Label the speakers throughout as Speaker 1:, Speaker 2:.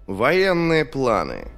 Speaker 1: Военные планы.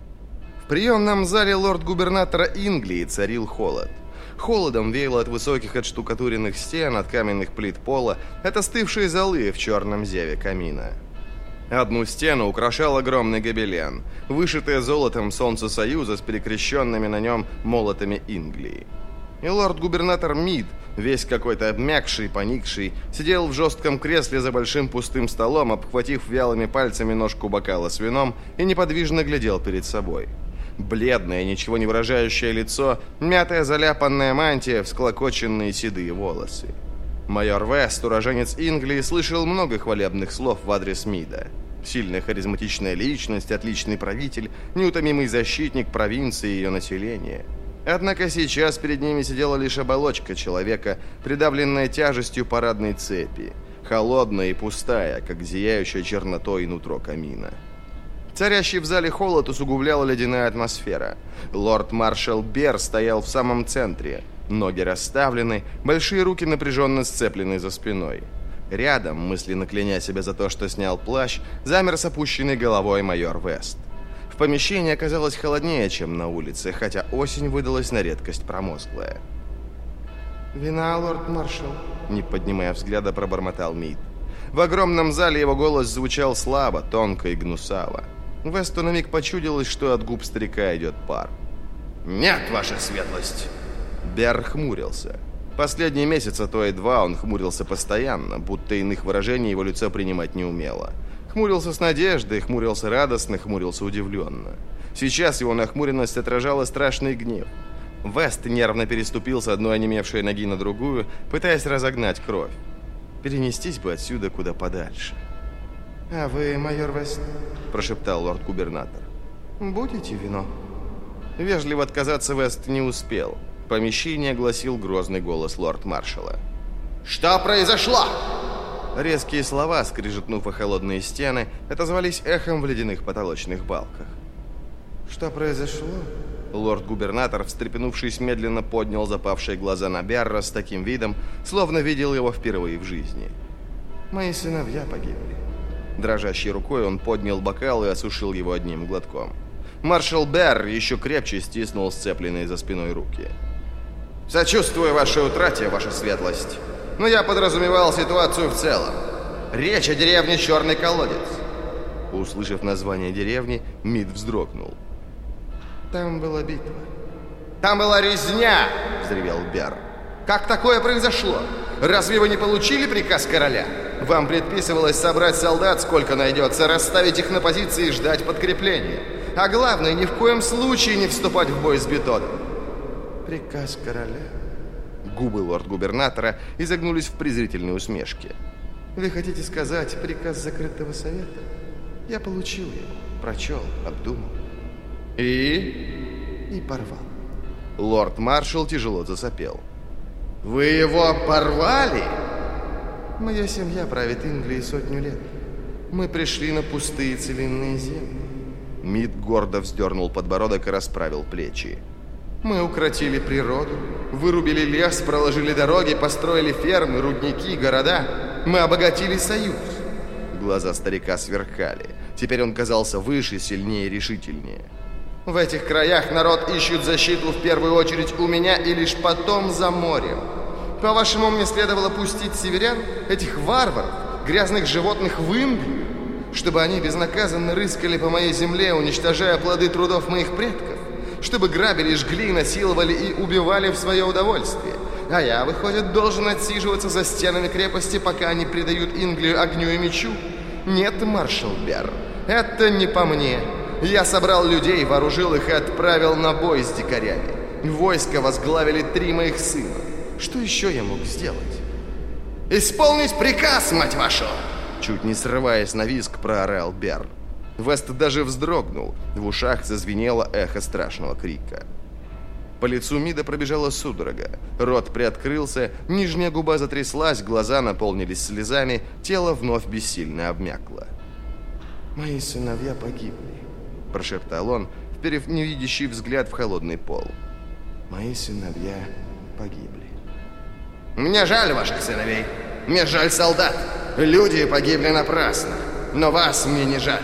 Speaker 1: В приемном зале лорд-губернатора Инглии царил холод. Холодом веяло от высоких отштукатуренных стен, от каменных плит пола, от остывшей золы в черном зеве камина. Одну стену украшал огромный гобелен, вышитое золотом солнце Союза с перекрещенными на нем молотами Инглии. И лорд-губернатор Мид, весь какой-то обмякший, поникший, сидел в жестком кресле за большим пустым столом, обхватив вялыми пальцами ножку бокала с вином и неподвижно глядел перед собой. Бледное, ничего не выражающее лицо, мятая заляпанная мантия, всклокоченные седые волосы. Майор Вест, уроженец Инглии, слышал много хвалебных слов в адрес Мида. Сильная харизматичная личность, отличный правитель, неутомимый защитник провинции и ее населения. Однако сейчас перед ними сидела лишь оболочка человека, придавленная тяжестью парадной цепи, холодная и пустая, как зияющая чернотой нутро камина. Царящий в зале холод усугубляла ледяная атмосфера. Лорд-маршал Бер стоял в самом центре. Ноги расставлены, большие руки напряженно сцеплены за спиной. Рядом, мысленно кляня себя за то, что снял плащ, замер с опущенной головой майор Вест. В помещении оказалось холоднее, чем на улице, хотя осень выдалась на редкость промозглая. «Вина, лорд-маршал», — не поднимая взгляда, пробормотал Мид. В огромном зале его голос звучал слабо, тонко и гнусаво. Весту на миг почудилось, что от губ старика идет пар.
Speaker 2: «Нет, ваша светлость!»
Speaker 1: Бер хмурился. Последние месяцы то и два он хмурился постоянно, будто иных выражений его лицо принимать не умело. Хмурился с надеждой, хмурился радостно, хмурился удивленно. Сейчас его нахмуренность отражала страшный гнев. Вест нервно переступил с одной онемевшей ноги на другую, пытаясь разогнать кровь. Перенестись бы отсюда куда подальше. «А вы, майор Вест?» – прошептал лорд-губернатор. «Будете вино?» Вежливо отказаться Вест не успел. Помещение огласил грозный голос лорд-маршала.
Speaker 2: «Что произошло?»
Speaker 1: Резкие слова, скрижетнув о холодные стены, отозвались эхом в ледяных потолочных балках. «Что произошло?» Лорд-губернатор, встрепенувшись, медленно поднял запавшие глаза на Берра с таким видом, словно видел его впервые в жизни. «Мои сыновья погибли». Дрожащей рукой он поднял бокал и осушил его одним глотком. Маршал Берр еще крепче стиснул сцепленные за спиной руки.
Speaker 2: «Сочувствую вашей утрате, ваша светлость. Но я подразумевал ситуацию в целом. Речь о деревне Черный колодец».
Speaker 1: Услышав название деревни, Мид вздрогнул. «Там была битва».
Speaker 2: «Там была резня!» – взревел Берр. «Как такое произошло? Разве вы не получили приказ короля? Вам предписывалось собрать солдат, сколько найдется, расставить их на позиции и ждать подкрепления. А главное, ни в коем случае не вступать в бой с Бетодом».
Speaker 1: «Приказ короля?» Губы лорд-губернатора изогнулись в презрительной усмешке. «Вы хотите сказать приказ закрытого совета? Я получил его, прочел, обдумал. И порвал». Лорд-маршал тяжело засопел.
Speaker 2: «Вы его порвали?»
Speaker 1: «Моя семья правит Инглией 100 лет. Мы пришли на пустые целинные земли». Мид гордо вздернул подбородок и расправил плечи. «Мы укротили природу, вырубили лес, проложили дороги, построили фермы, рудники, города. Мы обогатили Союз». Глаза старика сверкали. Теперь он казался выше, сильнее, решительнее.
Speaker 2: «В этих краях народ ищет защиту в первую очередь у меня и лишь потом за морем. По-вашему, мне следовало пустить северян, этих варваров, грязных животных в Инглию, чтобы они безнаказанно рыскали по моей земле, уничтожая плоды трудов моих предков? Чтобы грабили, жгли, насиловали и убивали в свое удовольствие? А я, выходит, должен отсиживаться за стенами крепости, пока они предают Инглию огню и мечу? Нет, маршал Берр, это не по мне. Я собрал людей, вооружил их и отправил на бой с дикарями. Войско возглавили 3 моих сына. Что еще я мог сделать?» «Исполнить приказ, мать вашу!»
Speaker 1: Чуть не срываясь на визг, проорал Берр. Вест даже вздрогнул. В ушах зазвенело эхо страшного крика. По лицу Мида пробежала судорога. Рот приоткрылся, нижняя губа затряслась, глаза наполнились слезами, тело вновь бессильно обмякло. «Мои сыновья погибли», – прошептал он, вперев невидящий взгляд в холодный пол. «Мои сыновья погибли».
Speaker 2: «Мне жаль ваших сыновей. Мне жаль солдат. Люди погибли напрасно. Но вас мне не жаль.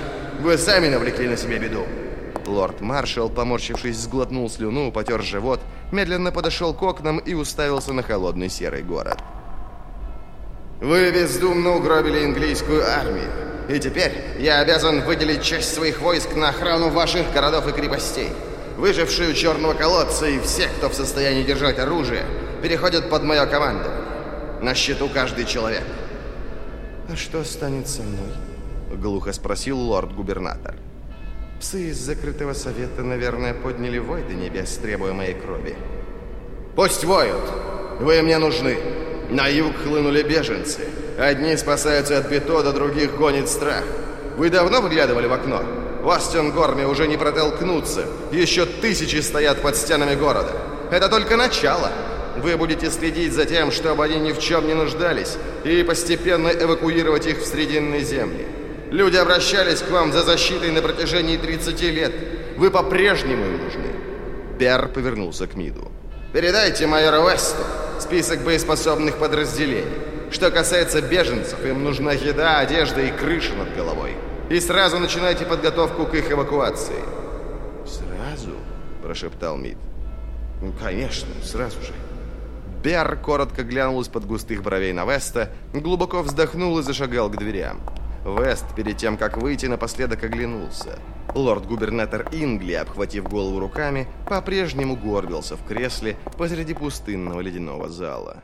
Speaker 2: Вы сами навлекли на себя беду.
Speaker 1: Лорд-маршал, поморщившись, сглотнул слюну, потер живот, медленно подошел к окнам и уставился на холодный серый город.
Speaker 2: Вы бездумно угробили английскую армию. И теперь я обязан выделить часть своих войск на охрану ваших городов и крепостей. Выжившие у Черного колодца и все, кто в состоянии держать оружие, переходят под мое командование. На счету каждый человек.
Speaker 1: «А что станет со мной?» — глухо спросил лорд-губернатор. «Псы из закрытого совета, наверное, подняли вой до небес, требуя моей крови».
Speaker 2: «Пусть воют! Вы мне нужны! На юг хлынули беженцы. Одни спасаются от бетода, других гонит страх. Вы давно выглядывали в окно? В Остенгорме уже не протолкнуться. Еще тысячи стоят под стенами города. Это только начало. Вы будете следить за тем, чтобы они ни в чем не нуждались, и постепенно эвакуировать их в Срединные земли. Люди обращались к вам за защитой на протяжении 30 лет. Вы по-прежнему им нужны».
Speaker 1: Пер повернулся к Миду.
Speaker 2: «Передайте майору Весту список боеспособных подразделений. Что касается беженцев, им нужна еда, одежда и крыша над головой. И сразу начинайте подготовку к их эвакуации».
Speaker 1: «Сразу?» – прошептал Мид.
Speaker 2: «Конечно, сразу же».
Speaker 1: Бер коротко глянул из-под густых бровей на Веста, глубоко вздохнул и зашагал к дверям. Вест, перед тем, как выйти, напоследок оглянулся. Лорд-губернатор Ингли, обхватив голову руками, по-прежнему горбился в кресле посреди пустынного ледяного зала.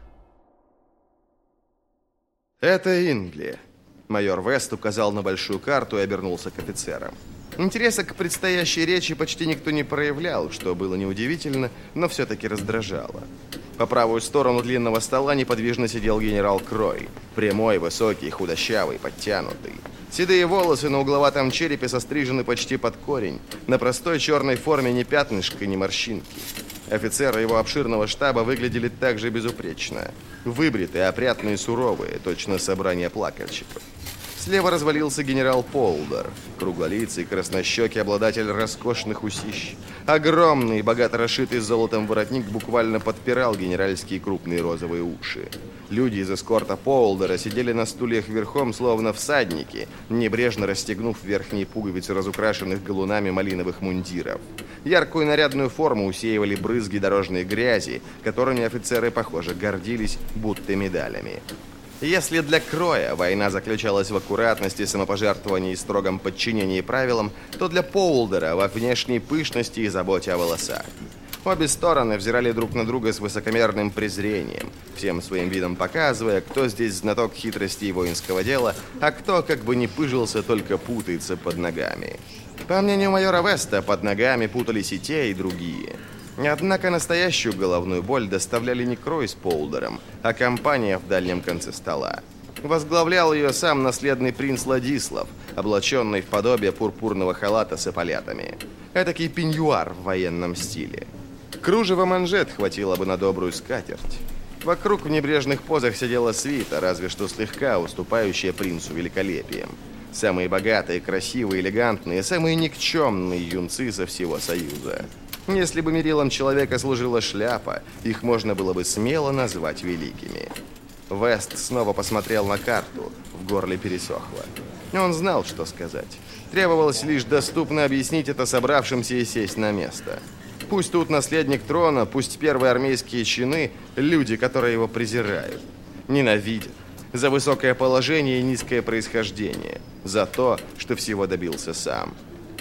Speaker 1: «Это Ингли». Майор Вест указал на большую карту и обернулся к офицерам. Интереса к предстоящей речи почти никто не проявлял, что было неудивительно, но все-таки раздражало. По правую сторону длинного стола неподвижно сидел генерал Крой. Прямой, высокий, худощавый, подтянутый. Седые волосы на угловатом черепе сострижены почти под корень. На простой черной форме ни пятнышка, ни морщинки. Офицеры его обширного штаба выглядели так же безупречно. Выбритые, опрятные, суровые, точно собрание плакальщиков. Слева развалился генерал Полдер, круглолицый, краснощекий обладатель роскошных усищ. Огромный, богато расшитый золотом воротник буквально подпирал генеральские крупные розовые уши. Люди из эскорта Полдера сидели на стульях верхом, словно всадники, небрежно расстегнув верхние пуговицы разукрашенных галунами малиновых мундиров. Яркую нарядную форму усеивали брызги дорожной грязи, которыми офицеры, похоже, гордились, будто медалями. Если для Кроя война заключалась в аккуратности, самопожертвовании и строгом подчинении правилам, то для Полдера во внешней пышности и заботе о волосах. Обе стороны взирали друг на друга с высокомерным презрением, всем своим видом показывая, кто здесь знаток хитрости и воинского дела, а кто, как бы ни пыжился, только путается под ногами. По мнению майора Веста, под ногами путались и те, и другие. Однако настоящую головную боль доставляли не Крой с Полдером, а компания в дальнем конце стола. Возглавлял ее сам наследный принц Ладислав, облаченный в подобие пурпурного халата с эполетами. Этакий пеньюар в военном стиле. Кружева манжет хватило бы на добрую скатерть. Вокруг в небрежных позах сидела свита, разве что слегка уступающая принцу великолепием. Самые богатые, красивые, элегантные, самые никчемные юнцы со всего Союза. Если бы мерилом человека служила шляпа, их можно было бы смело назвать великими. Вест снова посмотрел на карту, в горле пересохло. Он знал, что сказать. Требовалось лишь доступно объяснить это собравшимся и сесть на место. Пусть тут наследник трона, пусть первые армейские чины, люди, которые его презирают, ненавидят. За высокое положение и низкое происхождение. За то, что всего добился сам.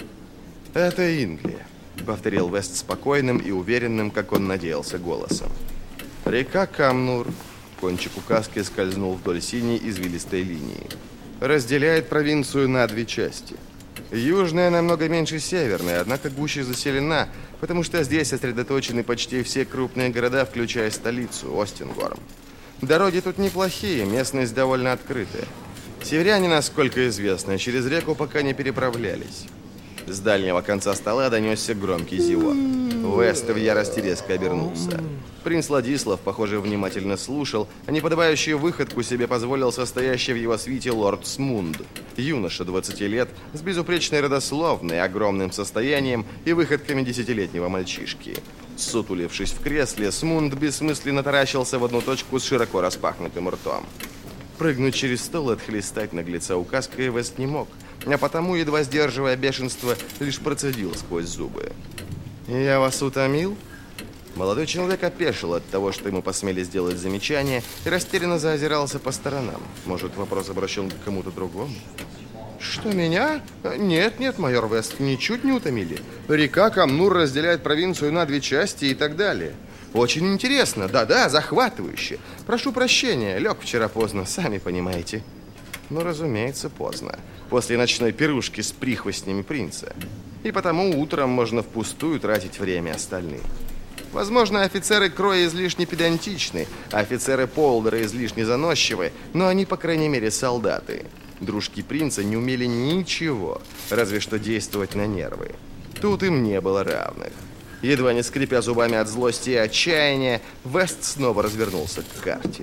Speaker 1: «Это Ингли», — повторил Вест спокойным и уверенным, как он надеялся, голосом. «Река Камнур», — кончик указки скользнул вдоль синей извилистой линии, разделяет провинцию на две части. Южная намного меньше северной, однако гуще заселена, потому что здесь сосредоточены почти все крупные города, включая столицу, Остенгорм. Дороги тут неплохие, местность довольно открытая. Северяне, насколько известно, через реку пока не переправлялись. С дальнего конца стола донесся громкий зевок. Вест в ярости резко обернулся. Принц Ладислав, похоже, внимательно слушал, а неподобающую выходку себе позволил состоящий в его свите лорд Смунд. Юноша 20 лет, с безупречной родословной, огромным состоянием и выходками 10-летнего мальчишки. Сутулившись в кресле, Смунд бессмысленно таращился в одну точку с широко распахнутым ртом. Прыгнуть через стол и отхлестать наглеца указкой Вест не мог, а потому, едва сдерживая бешенство, лишь процедил сквозь зубы: «Я вас утомил?» Молодой человек опешил от того, что ему посмели сделать замечание, и растерянно заозирался по сторонам. Может, вопрос обращен к кому-то другому? «Что, меня? Нет, майор Вест, ничуть не утомили. Река Камнур разделяет провинцию на 2 части и так далее. Очень интересно, да-да, захватывающе. Прошу прощения, лег вчера поздно, сами понимаете». Ну, разумеется, поздно. После ночной пирушки с прихвостнями принца. И потому утром можно впустую тратить время остальных. Возможно, офицеры Кроя излишне педантичны, а офицеры Полдера излишне заносчивы, но они, по крайней мере, солдаты. Дружки принца не умели ничего, разве что действовать на нервы. Тут им не было равных. Едва не скрипя зубами от злости и отчаяния, Вест снова развернулся к карте.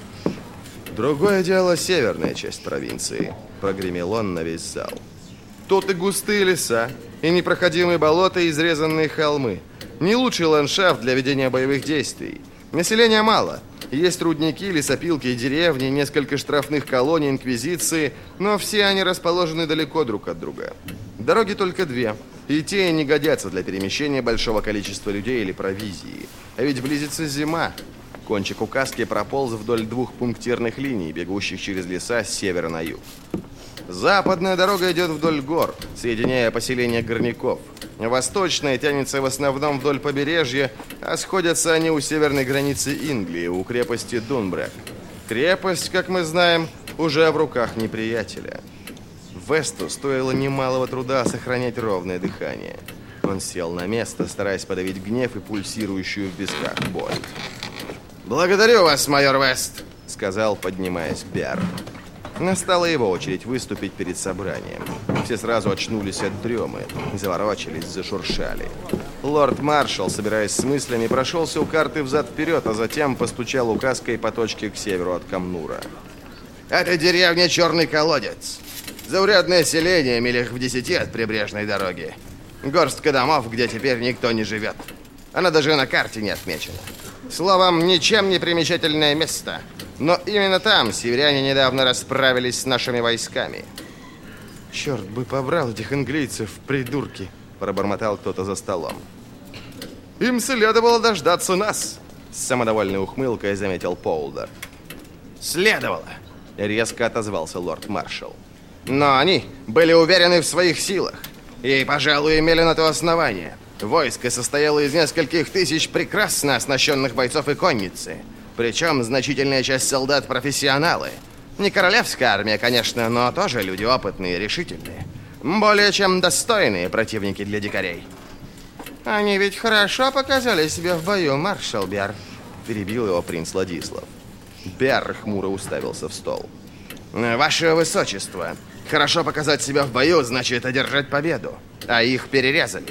Speaker 1: «Другое дело северная часть провинции», — прогремел он на весь зал. «Тут и густые леса, и непроходимые болота, и изрезанные холмы. Не лучший ландшафт для ведения боевых действий. Населения мало. Есть рудники, лесопилки, деревни, несколько штрафных колоний инквизиции, но все они расположены далеко друг от друга. Дороги только 2, и те не годятся для перемещения большого количества людей или провизии. А ведь близится зима». Кончик указки прополз вдоль 2 пунктирных линий, бегущих через леса с севера на юг. Западная дорога идет вдоль гор, соединяя поселения горняков. Восточная тянется в основном вдоль побережья, а сходятся они у северной границы Инглии, у крепости Дунбрек. Крепость, как мы знаем, уже в руках неприятеля. Весту стоило немалого труда сохранять ровное дыхание. Он сел на место, стараясь подавить гнев и пульсирующую в висках боль. «Благодарю вас, майор Вест», — сказал, поднимаясь Бер. Настала его очередь выступить перед собранием. Все сразу очнулись от дремы, заворочились, зашуршали. Лорд-маршал, собираясь с мыслями, прошелся у карты взад-вперед, а затем постучал указкой по точке к северу от Камнура. «Это деревня Черный Колодец. Заурядное селение, милях в 10 от прибрежной дороги. Горстка домов, где теперь никто не живет. Она даже на карте не отмечена. Словом, ничем не примечательное место. Но именно там северяне недавно расправились с нашими войсками». «Черт бы побрал этих английцев, придурки!» – пробормотал кто-то за столом. «Им следовало дождаться нас!» – с самодовольной ухмылкой заметил Полдер. «Следовало!» – резко отозвался лорд-маршал. «Но они были уверены в своих силах и, пожалуй, имели на то основание. Войско состояло из нескольких тысяч прекрасно оснащенных бойцов и конницы. Причем значительная часть солдат – профессионалы. Не королевская армия, конечно, но тоже люди опытные и решительные. Более чем достойные противники для дикарей». «Они ведь хорошо показали себя в бою, маршал Бер», – перебил его принц Ладислав. Бер хмуро уставился в стол. «Ваше высочество, хорошо показать себя в бою значит одержать победу, а их перерезали.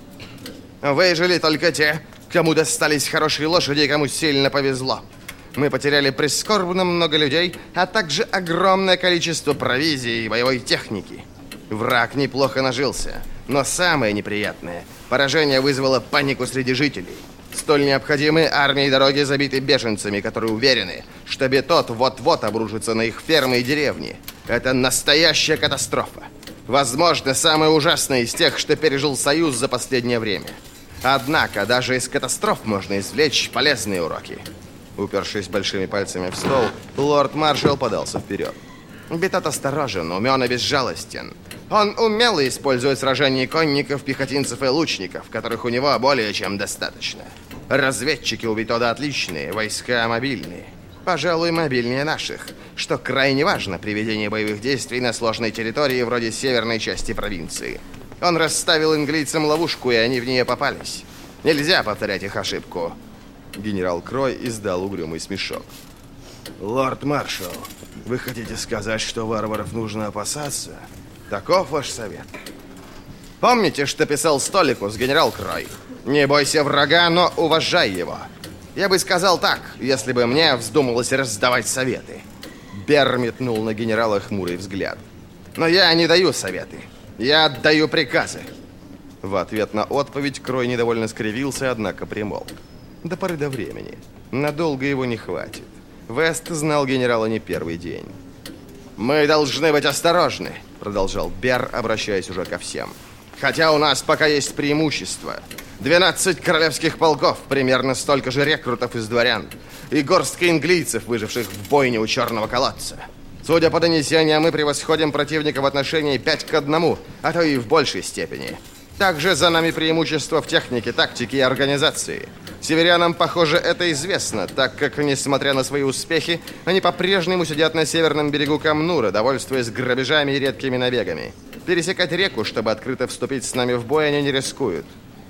Speaker 1: Выжили только те, кому достались хорошие лошади и кому сильно повезло. Мы потеряли прискорбно много людей, а также огромное количество провизии и боевой техники. Враг неплохо нажился, но самое неприятное – поражение вызвало панику среди жителей. Столь необходимые армии и дороги забиты беженцами, которые уверены, что Бетот вот-вот обрушится на их фермы и деревни. Это настоящая катастрофа. Возможно, самая ужасная из тех, что пережил Союз за последнее время. Однако, даже из катастроф можно извлечь полезные уроки». Упершись большими пальцами в стол, лорд-маршал подался вперед. Бетот осторожен, умен и безжалостен. Он умело использует сражения конников, пехотинцев и лучников, которых у него более чем достаточно. Разведчики у Бетода отличные, войска мобильные. Пожалуй, мобильнее наших, что крайне важно при ведении боевых действий на сложной территории вроде северной части провинции. Он расставил английцам ловушку, и они в нее попались. Нельзя повторять их ошибку. Генерал Крой издал угрюмый смешок. «Лорд-маршал, вы хотите сказать, что варваров нужно опасаться? Таков ваш совет?» «Помните, что писал Столикус, генерал Крой? Не бойся врага, но уважай его. Я бы сказал так, если бы мне вздумалось раздавать советы». Бер метнул на генерала хмурый взгляд. «Но я не даю советы. Я отдаю приказы». В ответ на отповедь Крой недовольно скривился, однако примолк. До поры до времени. Надолго его не хватит. Вест знал генерала не первый день. «Мы должны быть осторожны», — продолжал Бер, обращаясь уже ко всем. «Хотя у нас пока есть преимущество. 12 королевских полков, примерно столько же рекрутов из дворян, и горстка инглийцев, выживших в бойне у Черного колодца. Судя по донесениям, мы превосходим противника в отношении 5-1, а то и в большей степени. Также за нами преимущество в технике, тактике и организации. Северянам, похоже, это известно, так как, несмотря на свои успехи, они по-прежнему сидят на северном берегу Камнура, довольствуясь грабежами и редкими набегами. Пересекать реку, чтобы открыто вступить с нами в бой, они не рискуют».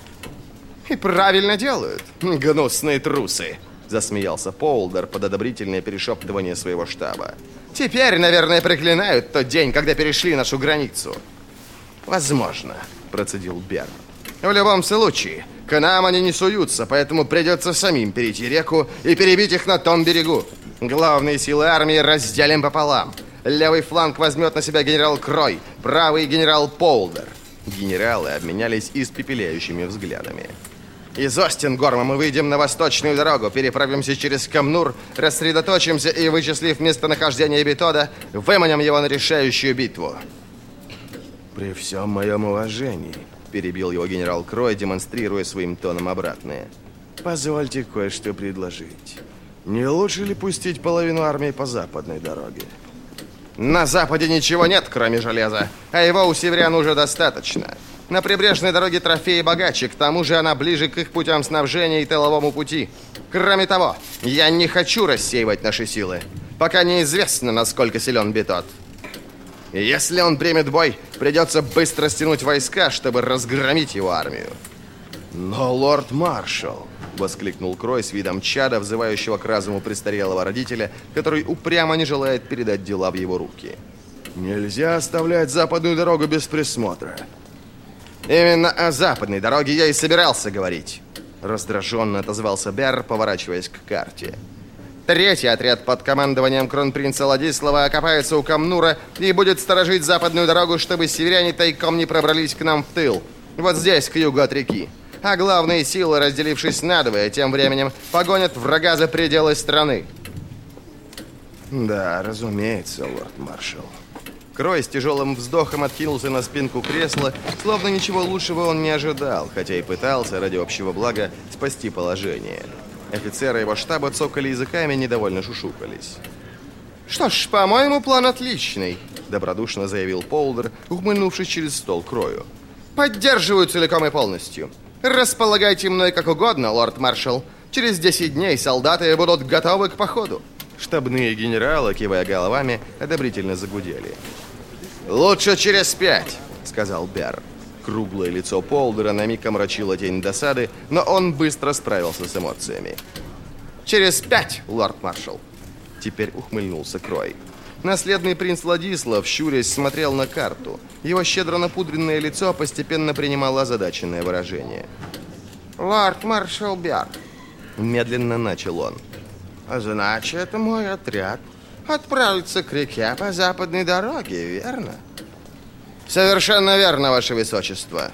Speaker 1: «И правильно делают, гнусные трусы», — засмеялся Полдер под одобрительное перешептывание своего штаба. «Теперь, наверное, проклинают тот день, когда перешли нашу границу». «Возможно», — процедил Бер. «В любом случае, к нам они не суются, поэтому придется самим перейти реку и перебить их на том берегу. Главные силы армии разделим пополам. Левый фланг возьмет на себя генерал Крой, правый генерал Полдер». Генералы обменялись испепеляющими взглядами. «Из Остингорма мы выйдем на восточную дорогу, переправимся через Камнур, рассредоточимся и, вычислив местонахождение Битода, выманим его на решающую битву». «При всем моем уважении», — перебил его генерал Крой, демонстрируя своим тоном обратное, «позвольте кое-что предложить. Не лучше ли пустить половину армии по западной дороге?» «На западе ничего нет, кроме железа, а его у северян уже достаточно. На прибрежной дороге трофеи богаче, к тому же она ближе к их путям снабжения и тыловому пути. Кроме того, я не хочу рассеивать наши силы. Пока неизвестно, насколько силен Битод. Если он примет бой, придется быстро стянуть войска, чтобы разгромить его армию». «Но, лорд-маршал», — воскликнул Крой с видом чада, взывающего к разуму престарелого родителя, который упрямо не желает передать дела в его руки, «нельзя оставлять западную дорогу без присмотра». «Именно о западной дороге я и собирался говорить», — раздраженно отозвался Бер, поворачиваясь к карте. «Третий отряд под командованием кронпринца Ладислава окопается у Камнура и будет сторожить западную дорогу, чтобы северяне тайком не пробрались к нам в тыл. Вот здесь, к югу от реки. А главные силы, разделившись надвое, тем временем погонят врага за пределы страны». «Да, разумеется, лорд-маршал». Крой с тяжелым вздохом откинулся на спинку кресла, словно ничего лучшего он не ожидал, хотя и пытался ради общего блага спасти положение. Офицеры его штаба цокали языками и недовольно шушукались. «Что ж, по-моему, план отличный», — добродушно заявил Полдер, ухмыльнувшись через стол Крою. «Поддерживаю целиком и полностью. Располагайте мной как угодно, лорд-маршал. Через 10 дней солдаты будут готовы к походу». Штабные генералы, кивая головами, одобрительно загудели. «Лучше через 5», — сказал Бер. Круглое лицо Полдера на миг омрачило тень досады, но он быстро справился с эмоциями. «Через 5, лорд-маршал!» Теперь ухмыльнулся Крой. Наследный принц Ладислав, щурясь, смотрел на карту. Его щедро напудренное лицо постепенно принимало озадаченное выражение. «Лорд-маршал Бер», — медленно начал он, — «значит, мой отряд отправится к реке по западной дороге, верно?» «Совершенно верно, ваше высочество.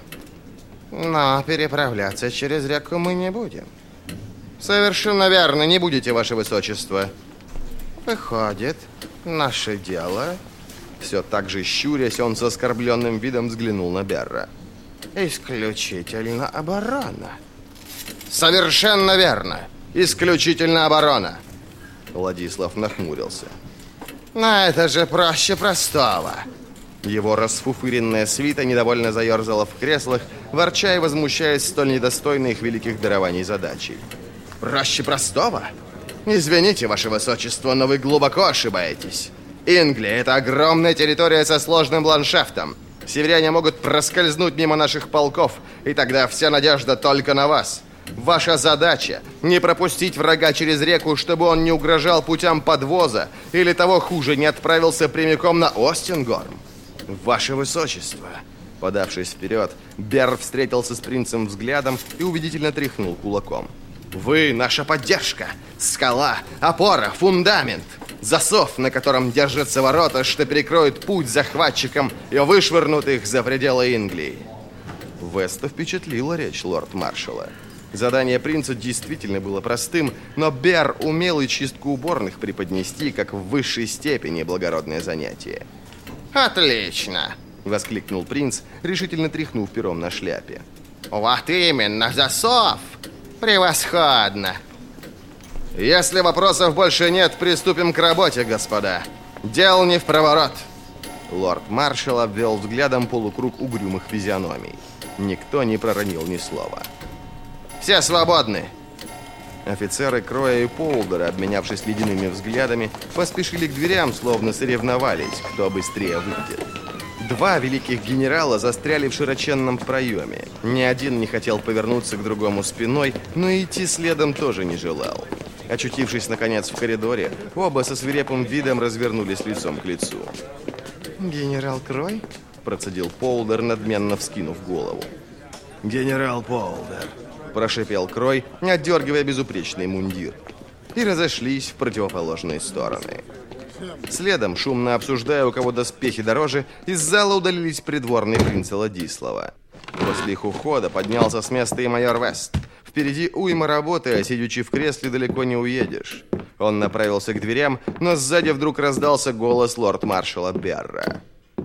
Speaker 1: Но переправляться через реку мы не будем». «Совершенно верно, не будете, ваше высочество». «Выходит, наше дело...» Все так же щурясь, он с оскорбленным видом взглянул на Берра. «Исключительно оборона». «Совершенно верно. Исключительно оборона». Владислав нахмурился. «Но это же проще простого». Его расфуфыренная свита недовольно заерзала в креслах, ворча и возмущаясь столь недостойной их великих дарований задачей. «Проще простого? Извините, ваше высочество, но вы глубоко ошибаетесь. Инглия — это огромная территория со сложным ландшафтом. Северяне могут проскользнуть мимо наших полков, и тогда вся надежда только на вас. Ваша задача — не пропустить врага через реку, чтобы он не угрожал путям подвоза, или того хуже, не отправился прямиком на Остингорм. Ваше высочество!» Подавшись вперед, Бер встретился с принцем взглядом и убедительно тряхнул кулаком. «Вы — наша поддержка, скала, опора, фундамент, засов, на котором держатся ворота, что перекроют путь захватчикам и вышвырнут их за пределы Инглии». Веста впечатлила речь лорд-маршала. Задание принца действительно было простым, но Бер умел и чистку уборных преподнести как в высшей степени благородное занятие.
Speaker 2: Отлично,
Speaker 1: воскликнул принц, решительно тряхнув пером на шляпе.
Speaker 2: Вот именно, засов. Превосходно.
Speaker 1: Если вопросов больше нет, приступим к работе, господа. Дел не в проворот. Лорд-маршал обвел взглядом полукруг угрюмых физиономий. Никто не проронил ни слова. «Все свободны!» Офицеры Кроя и Полдера, обменявшись ледяными взглядами, поспешили к дверям, словно соревновались, кто быстрее выйдет. Два великих генерала застряли в широченном проеме. Ни один не хотел повернуться к другому спиной, но идти следом тоже не желал. Очутившись, наконец, в коридоре, оба со свирепым видом развернулись лицом к лицу. «Генерал Крой?» – процедил Полдер, надменно вскинув голову. «Генерал Полдер», – прошипел Крой, отдергивая безупречный мундир. И разошлись в противоположные стороны. Следом, шумно обсуждая, у кого доспехи дороже, из зала удалились придворный принц Ладислава. После их ухода поднялся с места и майор Вест. Впереди уйма работы, а сидячи в кресле далеко не уедешь. Он направился к дверям, но сзади вдруг раздался голос лорд-маршала Берра.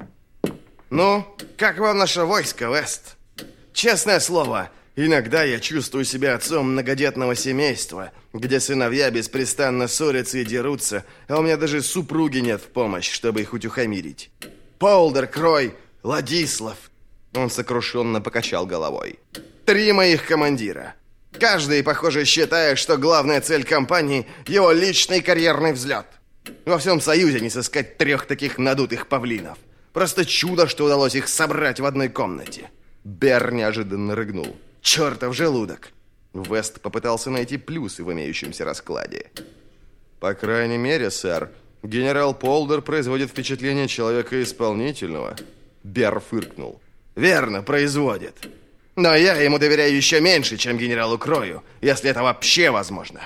Speaker 1: «Ну, как вам наше войско, Вест? Честное слово, иногда я чувствую себя отцом многодетного семейства, где сыновья беспрестанно ссорятся и дерутся, а у меня даже супруги нет в помощь, чтобы их утихомирить. Полдер, Крой, Ладислав». Он сокрушенно покачал головой. «3 моих командира. Каждый, похоже, считает, что главная цель кампании – его личный карьерный взлет. Во всем Союзе не сыскать 3 таких надутых павлинов. Просто чудо, что удалось их собрать в одной комнате». Берр неожиданно рыгнул. «Чертов желудок!» Вест попытался найти плюсы в имеющемся раскладе. «По крайней мере, сэр, генерал Полдер производит впечатление человека исполнительного». Берр фыркнул. «Верно, производит. Но я ему доверяю еще меньше, чем генералу Крою, если это вообще возможно.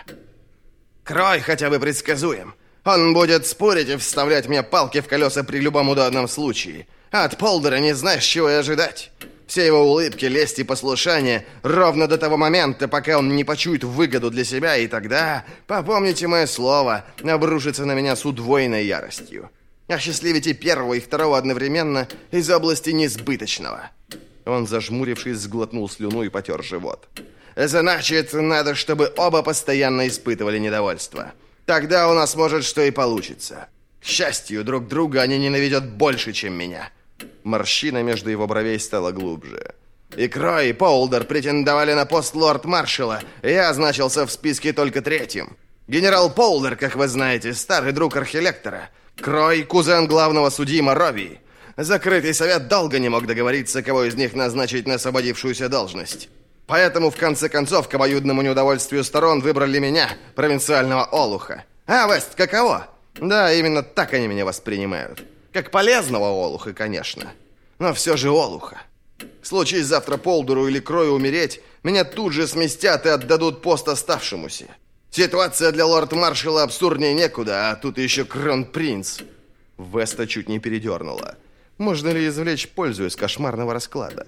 Speaker 1: Крой хотя бы предсказуем. Он будет спорить и вставлять мне палки в колеса при любом удобном случае. А от Полдера не знаешь, чего и ожидать. Все его улыбки, лесть и послушание ровно до того момента, пока он не почует выгоду для себя, и тогда, попомните мое слово, обрушится на меня с удвоенной яростью. Осчастливите первого и второго одновременно из области несбыточного». Он, зажмурившись, сглотнул слюну и потер живот. «Значит, надо, чтобы оба постоянно испытывали недовольство. Тогда у нас может что и получится. К счастью, друг друга они ненавидят больше, чем меня». Морщина между его бровей стала глубже. «И Крой, и Полдер претендовали на пост лорд-маршала, и я значился в списке только 3-м. Генерал Полдер, как вы знаете, старый друг архилектора. Крой – кузен главного судьи Моровии. Закрытый совет долго не мог договориться, кого из них назначить на освободившуюся должность. Поэтому, в конце концов, к обоюдному неудовольствию сторон выбрали меня, провинциального олуха. А, Вест, каково? Да, именно так они меня воспринимают. Как полезного олуха, конечно. Но все же олуха. Случись завтра Полдеру или Крою умереть, меня тут же сместят и отдадут пост оставшемуся. Ситуация для лорд-маршала абсурднее некуда, а тут еще кронпринц». Веста чуть не передернула. Можно ли извлечь пользу из кошмарного расклада?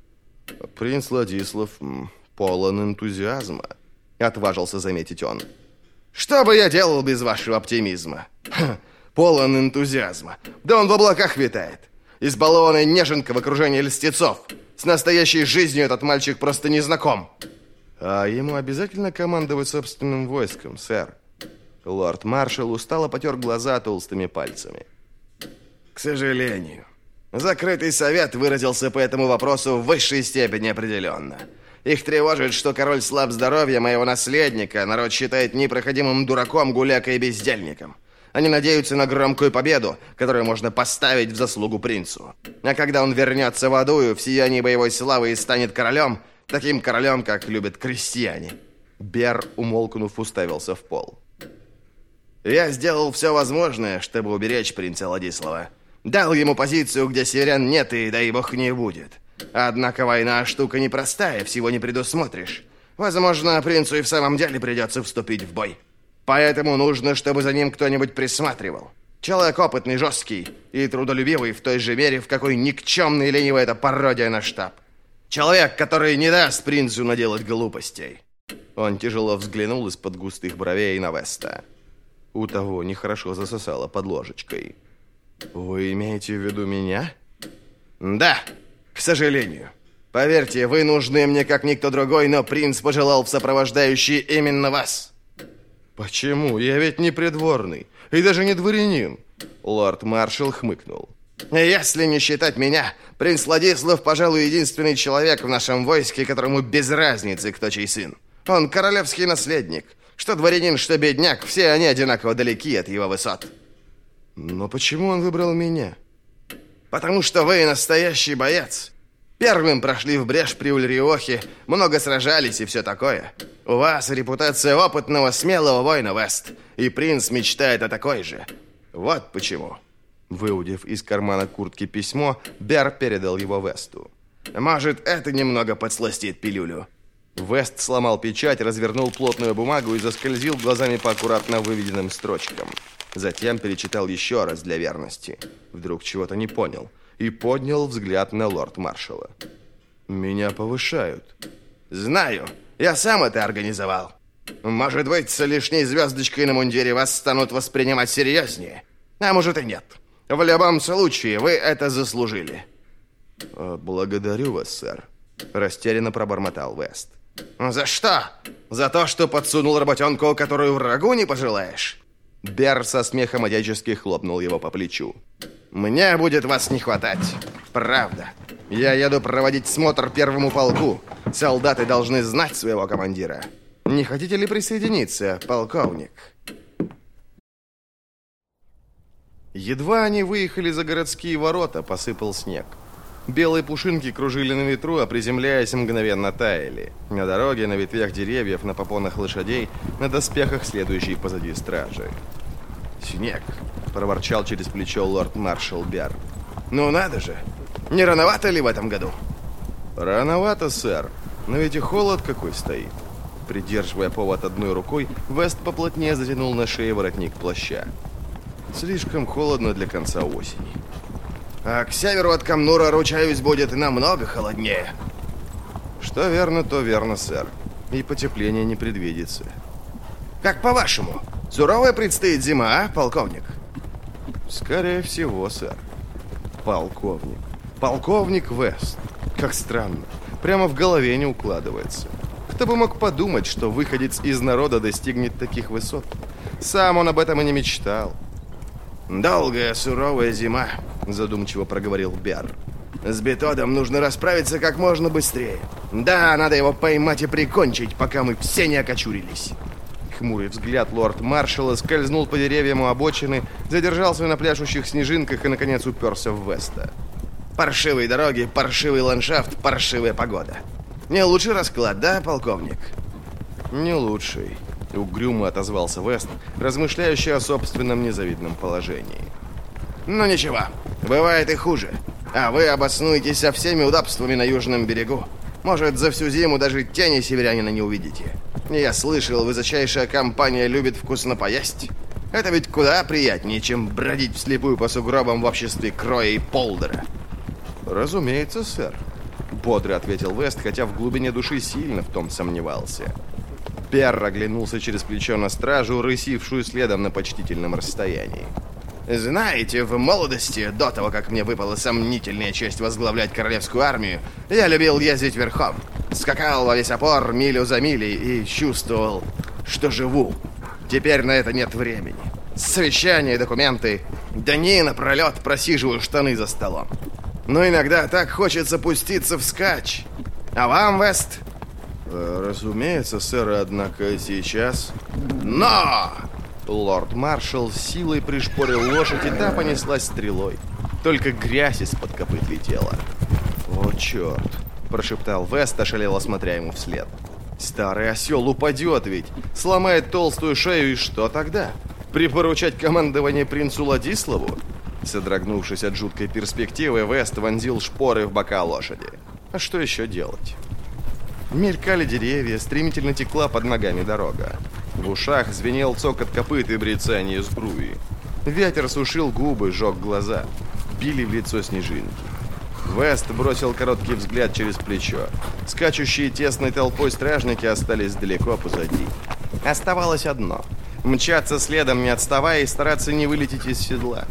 Speaker 1: «Принц Ладислав полон энтузиазма», — отважился заметить он. «Что бы я делал без вашего оптимизма? Полон энтузиазма. Да он в облаках витает. Избалованная неженка в окружении льстецов. С настоящей жизнью этот мальчик просто не знаком». «А ему обязательно командовать собственным войском, сэр?» Лорд-маршал устало потер глаза толстыми пальцами. «К сожалению. Закрытый совет выразился по этому вопросу в высшей степени определенно. Их тревожит, что король слаб здоровья моего наследника, народ считает непроходимым дураком, гулякой и бездельником. Они надеются на громкую победу, которую можно поставить в заслугу принцу. А когда он вернется в Адую в сиянии боевой славы и станет королем, таким королем, как любят крестьяне». Берр, умолкнув, уставился в пол. «Я сделал все возможное, чтобы уберечь принца Ладислава. Дал ему позицию, где северян нет и, дай бог, не будет. Однако война штука непростая, всего не предусмотришь. Возможно, принцу и в самом деле придется вступить в бой. Поэтому нужно, чтобы за ним кто-нибудь присматривал. Человек опытный, жесткий и трудолюбивый в той же мере, в какой никчемный и ленивый эта пародия на штаб. Человек, который не даст принцу наделать глупостей». Он тяжело взглянул из-под густых бровей на Веста. У того нехорошо засосало под ложечкой. Вы имеете в виду меня?
Speaker 2: Да, к сожалению. Поверьте, вы нужны мне как никто другой, но принц пожелал в сопровождающие именно вас.
Speaker 1: Почему? Я ведь не придворный и даже не дворянин. Лорд-маршал хмыкнул.
Speaker 2: Если не считать меня, принц Владислав, пожалуй, единственный человек в нашем войске, которому без разницы, кто чей сын. Он королевский наследник. Что дворянин, что бедняк, все они одинаково далеки от его высот.
Speaker 1: Но почему он выбрал меня?
Speaker 2: Потому что вы настоящий боец. Первым прошли в брешь при Ульриохе, много сражались и все такое. У вас репутация опытного, смелого воина, Вест, и принц мечтает о такой же. Вот почему.
Speaker 1: Выудив из кармана куртки письмо, Бер передал его Весту.
Speaker 2: Может, это немного подсластит пилюлю.
Speaker 1: Вест сломал печать, развернул плотную бумагу и заскользил глазами по аккуратно выведенным строчкам. Затем перечитал еще раз для верности. Вдруг чего-то не понял. И поднял взгляд на лорд-маршала. «Меня повышают».
Speaker 2: «Знаю, я сам это организовал. Может быть, с лишней звездочкой на мундире вас станут воспринимать серьезнее. А может и нет. В любом случае, вы это заслужили».
Speaker 1: «Благодарю вас, сэр», — растерянно пробормотал Вест.
Speaker 2: «За что? За то, что подсунул работенку, которую врагу не пожелаешь?»
Speaker 1: Бер со смехом отечески хлопнул его по плечу.
Speaker 2: «Мне будет вас не хватать. Правда. Я еду проводить смотр первому полку. Солдаты должны знать своего командира. Не хотите ли присоединиться, полковник?»
Speaker 1: Едва они выехали за городские ворота, посыпал снег. Белые пушинки кружили на ветру, а приземляясь, мгновенно таяли. На дороге, на ветвях деревьев, на попонах лошадей, на доспехах следующей позади стражи.
Speaker 2: «Снег»,
Speaker 1: — проворчал через плечо лорд-маршал Бер.
Speaker 2: «Ну надо же! Не рановато ли в этом году?»
Speaker 1: «Рановато, сэр, но ведь и холод какой стоит». Придерживая повод одной рукой, Вест поплотнее затянул на шее воротник плаща. «Слишком холодно для конца осени».
Speaker 2: «А к северу от Камнура, ручаюсь, будет намного холоднее».
Speaker 1: «Что верно, то верно, сэр. И потепления не предвидится».
Speaker 2: «Как по-вашему, суровая предстоит зима, а, полковник?»
Speaker 1: «Скорее всего, сэр». «Полковник. Полковник Вест. Как странно. Прямо в голове не укладывается. Кто бы мог подумать, что выходец из народа достигнет таких высот? Сам он об этом и не мечтал».
Speaker 2: «Долгая, суровая зима», — задумчиво проговорил Бер. «С Бетодом нужно расправиться как можно быстрее. Да, надо его поймать и прикончить, пока мы все не окочурились».
Speaker 1: Хмурый взгляд лорд-маршала скользнул по деревьям у обочины, задержался на пляшущих снежинках и, наконец, уперся в Веста.
Speaker 2: «Паршивые дороги, паршивый ландшафт, паршивая погода. Не лучший расклад, да, полковник?»
Speaker 1: «Не лучший», — угрюмо отозвался Вест, размышляющий о собственном незавидном положении.
Speaker 2: «Ну ничего, бывает и хуже. А вы обоснуетесь со всеми удобствами на южном берегу. Может, за всю зиму даже тени северянина не увидите. Я слышал, высочайшая компания любит вкусно поесть. Это ведь куда приятнее, чем бродить вслепую по сугробам в обществе Кроя и Полдера».
Speaker 1: «Разумеется, сэр», — бодро ответил Вест, хотя в глубине души сильно в том сомневался. Бер оглянулся через плечо на стражу, рысившую следом на почтительном расстоянии.
Speaker 2: «Знаете, в молодости, до того, как мне выпала сомнительная честь возглавлять королевскую армию, я любил ездить верхом. Скакал во весь опор, милю за милей, и чувствовал, что живу. Теперь на это нет времени. Совещания, документы. Дни напролет просиживаю штаны за столом. Но иногда так хочется пуститься вскачь. А вам, Вест?»
Speaker 1: «Разумеется, сэр, однако сейчас...»
Speaker 2: «Но!»
Speaker 1: Лорд-маршал силой пришпорил лошадь, и та понеслась стрелой. Только грязь из-под копыт летела. «О, черт!» – прошептал Вест, ошалело смотря ему вслед. «Старый осел упадет ведь! Сломает толстую шею, и что тогда? Припоручать командование принцу Владиславу?» Содрогнувшись от жуткой перспективы, Вест вонзил шпоры в бока лошади. А что еще делать? Мелькали деревья, стремительно текла под ногами дорога. В ушах звенел цокот копыт и брецание сбруи. Ветер сушил губы, жег глаза. Били в лицо снежинки. Вест бросил короткий взгляд через плечо. Скачущие тесной толпой стражники остались далеко позади. Оставалось одно — мчаться следом, не отставая, и стараться не вылететь из седла.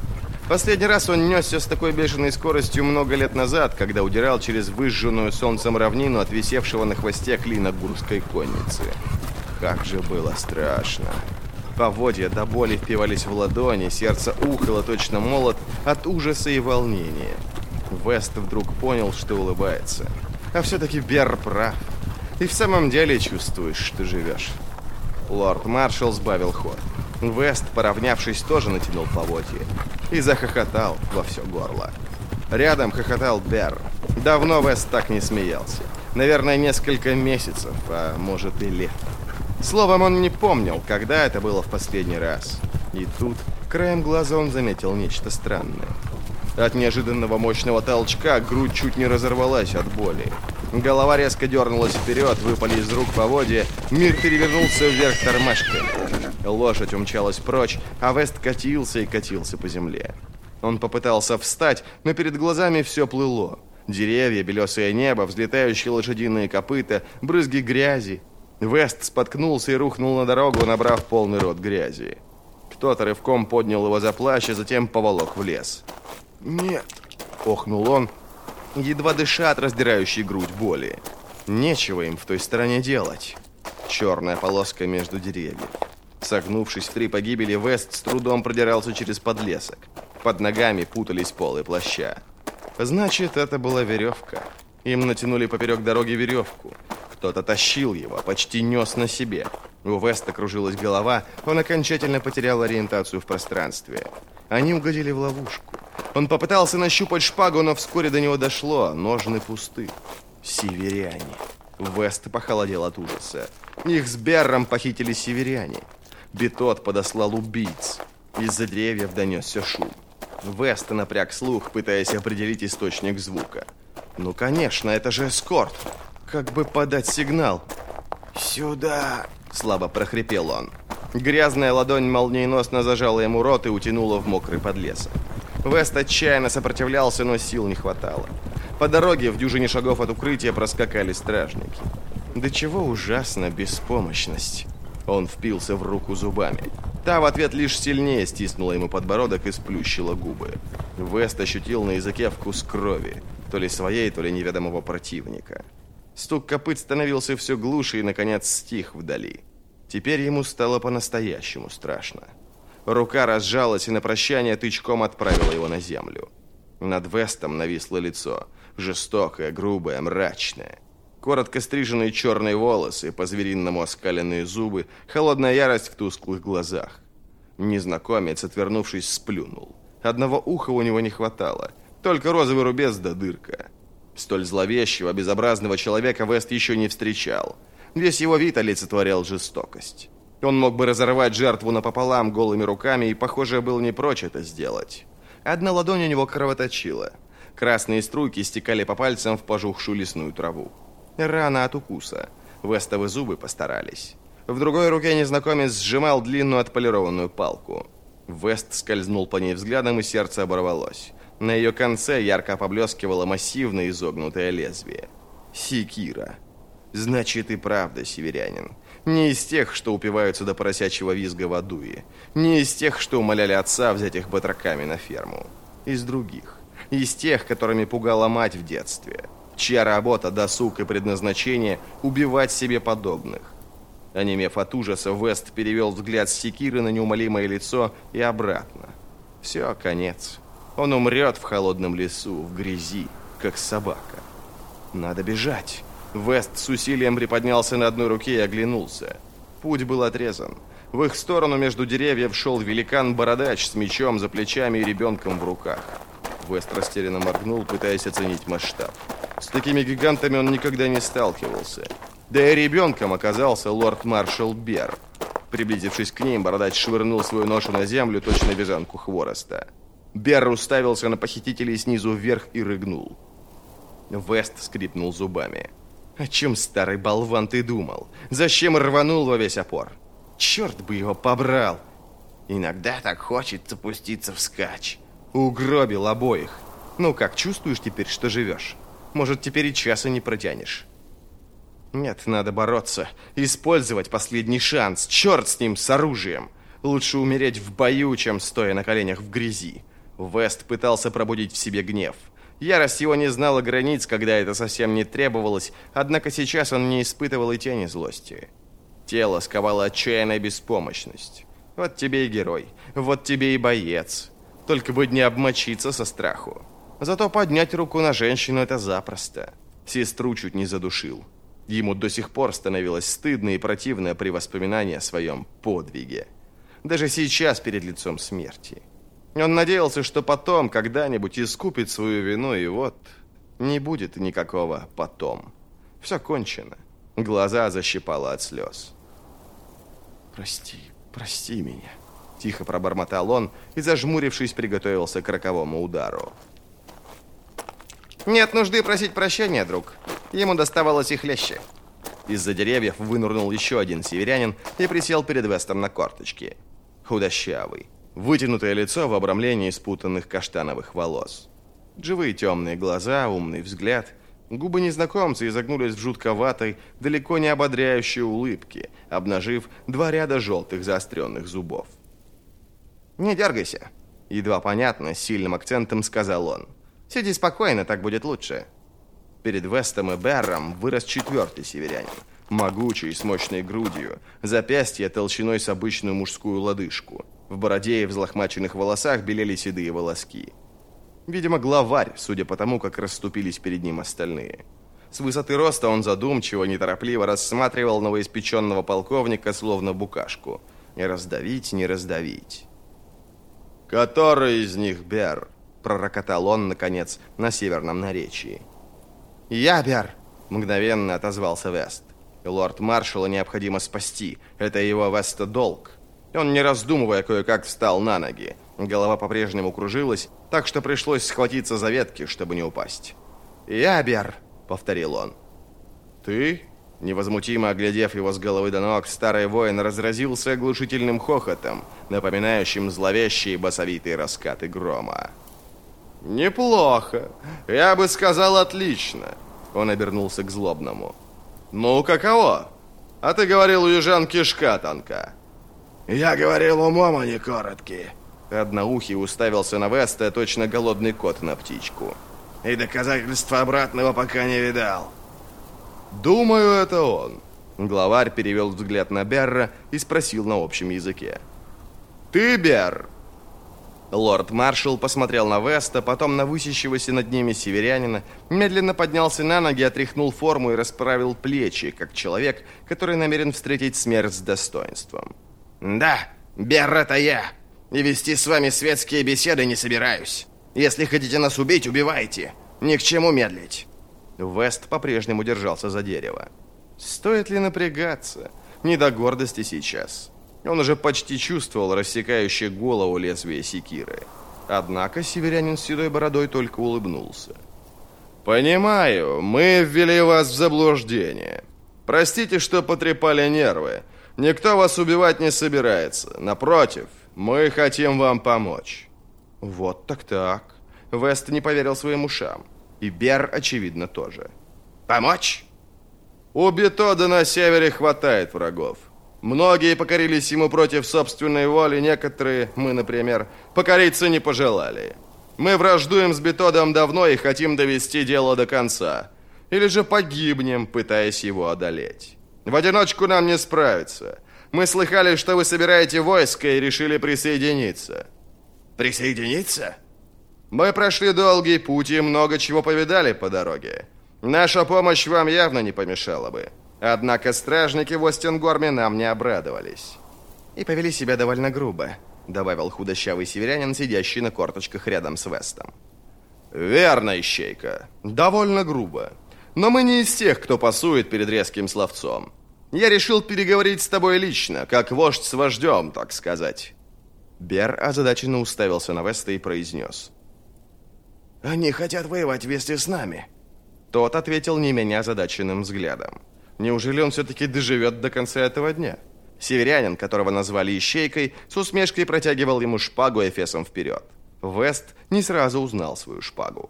Speaker 1: Последний раз он несся с такой бешеной скоростью много лет назад, когда удирал через выжженную солнцем равнину от висевшего на хвосте клина гурской конницы. Как же было страшно. Поводья до боли впивались в ладони, сердце ухало точно молот от ужаса и волнения. Вест вдруг понял, что улыбается. А все-таки Берр прав. И в самом деле чувствуешь, что живешь. Лорд-маршал сбавил ход. Вест, поравнявшись, тоже натянул поводья и захохотал во все горло. Рядом хохотал Берр. Давно Вест так не смеялся. Наверное, несколько месяцев, а может и лет. Словом, он не помнил, когда это было в последний раз. И тут, краем глаза, он заметил нечто странное. От неожиданного мощного толчка грудь чуть не разорвалась от боли. Голова резко дернулась вперед, выпали из рук поводья, мир перевернулся вверх тормашками. Лошадь умчалась прочь, а Вест катился и катился по земле. Он попытался встать, но перед глазами все плыло. Деревья, белесое небо, взлетающие лошадиные копыта, брызги грязи. Вест споткнулся и рухнул на дорогу, набрав полный рот грязи. Кто-то рывком поднял его за плащ, а затем поволок в лес. «Нет!» – охнул он, едва дыша от раздирающей грудь боли. Нечего им в той стороне делать. Черная полоска между деревьев. Согнувшись в 3 погибели, Вест с трудом продирался через подлесок. Под ногами путались полы плаща. Значит, это была веревка. Им натянули поперек дороги веревку. Кто-то тащил его, почти нес на себе. У Веста кружилась голова, он окончательно потерял ориентацию в пространстве. Они угодили в ловушку. Он попытался нащупать шпагу, но вскоре до него дошло. Ножны пусты. Северяне. Вест похолодел от ужаса. Их с Берром похитили северяне. Бетот подослал убийц. Из-за деревьев донесся шум. Вест напряг слух, пытаясь определить источник звука. Ну, конечно, это же эскорт. Как бы подать сигнал? «Сюда!» – слабо прохрипел он. Грязная ладонь молниеносно зажала ему рот и утянула в мокрый подлесок. Вест отчаянно сопротивлялся, но сил не хватало. По дороге в дюжине шагов от укрытия проскакали стражники. До чего ужасна беспомощность. Он впился в руку зубами. Та в ответ лишь сильнее стиснула ему подбородок и сплющила губы. Вест ощутил на языке вкус крови, то ли своей, то ли неведомого противника. Стук копыт становился все глуше и, наконец, стих вдали. Теперь ему стало по-настоящему страшно. Рука разжалась и на прощание тычком отправила его на землю. Над Вестом нависло лицо. Жестокое, грубое, мрачное. Коротко стриженные черные волосы, по-звериному оскаленные зубы, холодная ярость в тусклых глазах. Незнакомец, отвернувшись, сплюнул. Одного уха у него не хватало, только розовый рубец да дырка. Столь зловещего, безобразного человека Вест еще не встречал. Весь его вид олицетворял жестокость. Он мог бы разорвать жертву напополам голыми руками и, похоже, был не прочь это сделать. Одна ладонь у него кровоточила. Красные струйки стекали по пальцам в пожухшую лесную траву. Рана от укуса. Вестовы зубы постарались. В другой руке незнакомец сжимал длинную отполированную палку. Вест скользнул по ней взглядом, и сердце оборвалось. На ее конце ярко поблескивало массивное изогнутое лезвие. Секира. Значит, и правда северянин. Не из тех, что упиваются до поросячьего визга в Адуе. Не из тех, что умоляли отца взять их батраками на ферму. Из других. Из тех, которыми пугала мать в детстве. Чья работа, досуг и предназначение – убивать себе подобных. Онемев от ужаса, Вест перевел взгляд с секиры на неумолимое лицо и обратно. Все, конец. Он умрет в холодном лесу, в грязи, как собака. Надо бежать. Вест с усилием приподнялся на одной руке и оглянулся. Путь был отрезан. В их сторону между деревьев шел великан-бородач с мечом за плечами и ребенком в руках. Вест растерянно моргнул, пытаясь оценить масштаб. С такими гигантами он никогда не сталкивался. Да и ребенком оказался лорд-маршал Берр. Приблизившись к ним, бородач швырнул свою ношу на землю, точно вязанку хвороста. Берр уставился на похитителей снизу вверх и рыгнул. Вест скрипнул зубами. О чем, старый болван, ты думал? Зачем рванул во весь опор? Черт бы его побрал! Иногда так хочется пуститься вскачь. Угробил обоих. Ну как, чувствуешь теперь, что живешь? Может, теперь и часа не протянешь? Нет, надо бороться. Использовать последний шанс. Черт с ним, с оружием. Лучше умереть в бою, чем стоя на коленях в грязи. Вест пытался пробудить в себе гнев. Ярость его не знала границ, когда это совсем не требовалось, однако сейчас он не испытывал и тени злости. Тело сковало отчаянная беспомощность. Вот тебе и герой, вот тебе и боец. Только бы не обмочиться со страху. Зато поднять руку на женщину — это запросто. Сестру чуть не задушил. Ему до сих пор становилось стыдно и противно при воспоминании о своем подвиге. Даже сейчас перед лицом смерти. Он надеялся, что потом когда-нибудь искупит свою вину, и вот не будет никакого потом. Все кончено. Глаза защипало от слез. «Прости меня», — тихо пробормотал он и, зажмурившись, приготовился к роковому удару. «Нет нужды просить прощения, друг. Ему доставалось и хлеще». Из-за деревьев вынырнул еще один северянин и присел перед Вестом на корточки. Худощавый. Вытянутое лицо в обрамлении спутанных каштановых волос. Живые темные глаза, умный взгляд. Губы незнакомца изогнулись в жутковатой, далеко не ободряющей улыбке, обнажив 2 ряда желтых заостренных зубов. «Не дергайся», — едва понятно, с сильным акцентом сказал он. «Сиди спокойно, так будет лучше». Перед Вестом и Берром вырос 4-й северянин. Могучий, с мощной грудью, запястье толщиной с обычную мужскую лодыжку. В бороде и взлохмаченных волосах белели седые волоски. Видимо, главарь, судя по тому, как расступились перед ним остальные. С высоты роста он задумчиво, неторопливо рассматривал новоиспеченного полковника, словно букашку. Не раздавить, не раздавить. «Который из них Берр?» — пророкотал он, наконец, на северном наречии. «Я Берр!» — мгновенно отозвался Вест. Лорд-маршала необходимо спасти. Это его Веста долг. Он, не раздумывая, кое-как встал на ноги. Голова по-прежнему кружилась, так что пришлось схватиться за ветки, чтобы не упасть. «Я Берр!» — повторил он. «Ты?» Невозмутимо оглядев его с головы до ног, старый воин разразился оглушительным хохотом, напоминающим зловещие басовитые раскаты грома. «Неплохо. Я бы сказал, отлично». Он обернулся к злобному. «Ну, каково? А ты говорил, у южан кишка тонка».
Speaker 3: «Я говорил, умом они короткие».
Speaker 1: Одноухий уставился на Веста, точно голодный кот на птичку.
Speaker 3: «И доказательства обратного пока не видал».
Speaker 1: «Думаю, это он». Главарь перевел взгляд на Берра и спросил на общем языке. «Ты, Берр?» Лорд-маршал посмотрел на Веста, потом на высящегося над ними северянина, медленно поднялся на ноги, отряхнул форму и расправил плечи, как человек, который намерен встретить смерть с достоинством.
Speaker 3: «Да, Берр, это я. И вести с вами светские беседы не собираюсь. Если хотите нас убить, убивайте. Ни к чему медлить».
Speaker 1: Вест по-прежнему держался за дерево. Стоит ли напрягаться? Не до гордости сейчас. Он уже почти чувствовал рассекающее голову лезвие секиры. Однако северянин с седой бородой только улыбнулся. «Понимаю, мы ввели вас в заблуждение. Простите, что потрепали нервы. Никто вас убивать не собирается. Напротив, мы хотим вам помочь». Вот так-так. Вест не поверил своим ушам. И Берр, очевидно, тоже.
Speaker 3: «Помочь?»
Speaker 1: У Бетода на севере хватает врагов. Многие покорились ему против собственной воли, некоторые, мы, например, покориться не пожелали. Мы враждуем с Бетодом давно и хотим довести дело до конца. Или же погибнем, пытаясь его одолеть. В одиночку нам не справиться. Мы слыхали, что вы собираете войско и решили присоединиться».
Speaker 3: «Присоединиться?»
Speaker 1: «Мы прошли долгий путь и много чего повидали по дороге. Наша помощь вам явно не помешала бы. Однако стражники в Остенгорме нам не обрадовались. И повели себя довольно грубо», — добавил худощавый северянин, сидящий на корточках рядом с Вестом. «Верно, ищейка. Довольно грубо. Но мы не из тех, кто пасует перед резким словцом. Я решил переговорить с тобой лично, как вождь с вождем, так сказать». Берр озадаченно уставился на Веста и произнес.
Speaker 3: «Они хотят воевать вместе с нами».
Speaker 1: Тот ответил не менее озадаченным взглядом. Неужели он все-таки доживет до конца этого дня? Северянин, которого назвали Ищейкой, с усмешкой протягивал ему шпагу эфесом вперед. Вест не сразу узнал свою шпагу.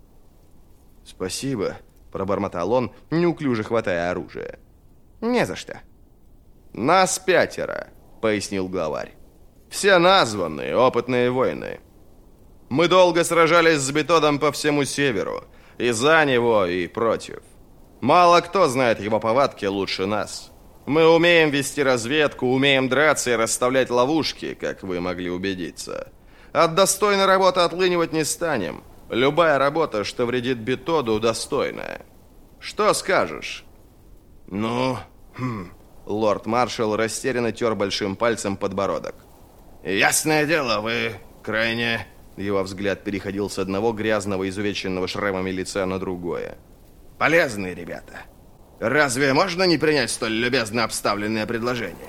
Speaker 1: «Спасибо», — пробормотал он, неуклюже хватая оружие. «Не за что». «Нас 5, — пояснил главарь. Все названные, опытные воины. Мы долго сражались с Бетодом по всему северу. И за него, и против. Мало кто знает его повадки лучше нас. Мы умеем вести разведку, умеем драться и расставлять ловушки, как вы могли убедиться. От достойной работы отлынивать не станем. Любая работа, что вредит Бетоду, достойная. Что скажешь?
Speaker 3: Ну,
Speaker 1: Лорд-маршал растерянно тер большим пальцем подбородок.
Speaker 3: Ясное дело, вы крайне...
Speaker 1: Его взгляд переходил с одного грязного, изувеченного шрамами лица на другое.
Speaker 3: Полезные ребята. Разве можно не принять столь любезно обставленное предложение?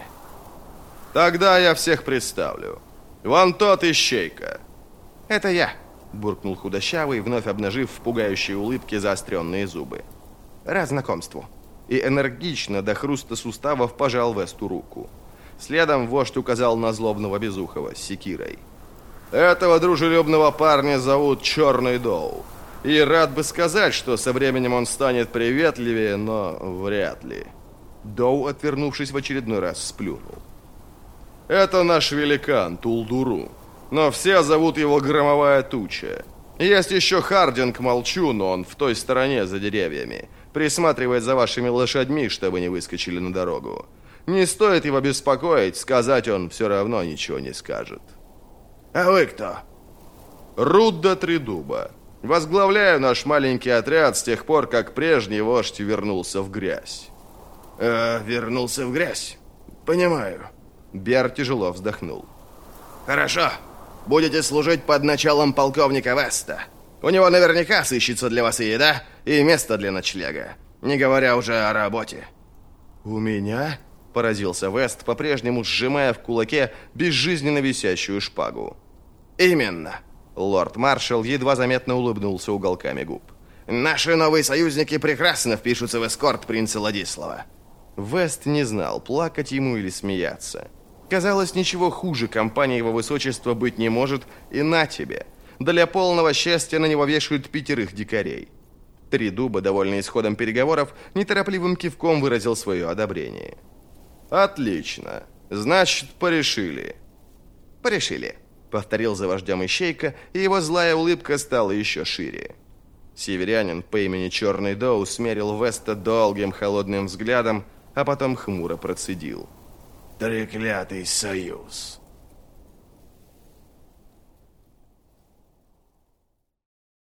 Speaker 1: Тогда я всех представлю. Вон тот ищейка.
Speaker 3: Это я,
Speaker 1: буркнул худощавый, вновь обнажив в пугающей улыбке заостренные зубы.
Speaker 3: Рад знакомству.
Speaker 1: И энергично до хруста суставов пожал Весту руку. Следом вождь указал на злобного Безухова с секирой. Этого дружелюбного парня зовут Черный Доу. И рад бы сказать, что со временем он станет приветливее, но вряд ли. Доу, отвернувшись в очередной раз, сплюнул. Это наш великан, Тулдуру. Но все зовут его Громовая Туча. Есть еще Хардинг Молчун, но он в той стороне за деревьями. Присматривает за вашими лошадьми, чтобы не выскочили на дорогу. Не стоит его беспокоить, сказать он все равно ничего не скажет.
Speaker 3: А вы кто?
Speaker 1: Рудда Тридуба. Возглавляю наш маленький отряд с тех пор, как прежний вождь вернулся в грязь.
Speaker 3: Вернулся в грязь? Понимаю.
Speaker 1: Бер тяжело вздохнул.
Speaker 3: Хорошо. Будете служить под началом полковника Веста. У него наверняка сыщется для вас и еда, и место для ночлега. Не говоря уже о работе.
Speaker 1: У меня? Поразился Вест, по-прежнему сжимая в кулаке безжизненно висящую шпагу.
Speaker 3: Именно.
Speaker 1: Лорд-маршал едва заметно улыбнулся уголками губ.
Speaker 3: Наши новые союзники прекрасно впишутся в эскорт принца Ладислава.
Speaker 1: Вест не знал, плакать ему или смеяться. Казалось, ничего хуже компании его высочества быть не может, и на тебе. Для полного счастья на него вешают 5 дикарей. Тридуба, довольный исходом переговоров, неторопливым кивком выразил свое одобрение. «Отлично. Значит, порешили».
Speaker 3: «Порешили»,
Speaker 1: — повторил за вождем ищейка, и его злая улыбка стала еще шире. Северянин по имени Черный Доу смерил Веста долгим холодным взглядом, а потом хмуро процедил.
Speaker 3: «Треклятый союз!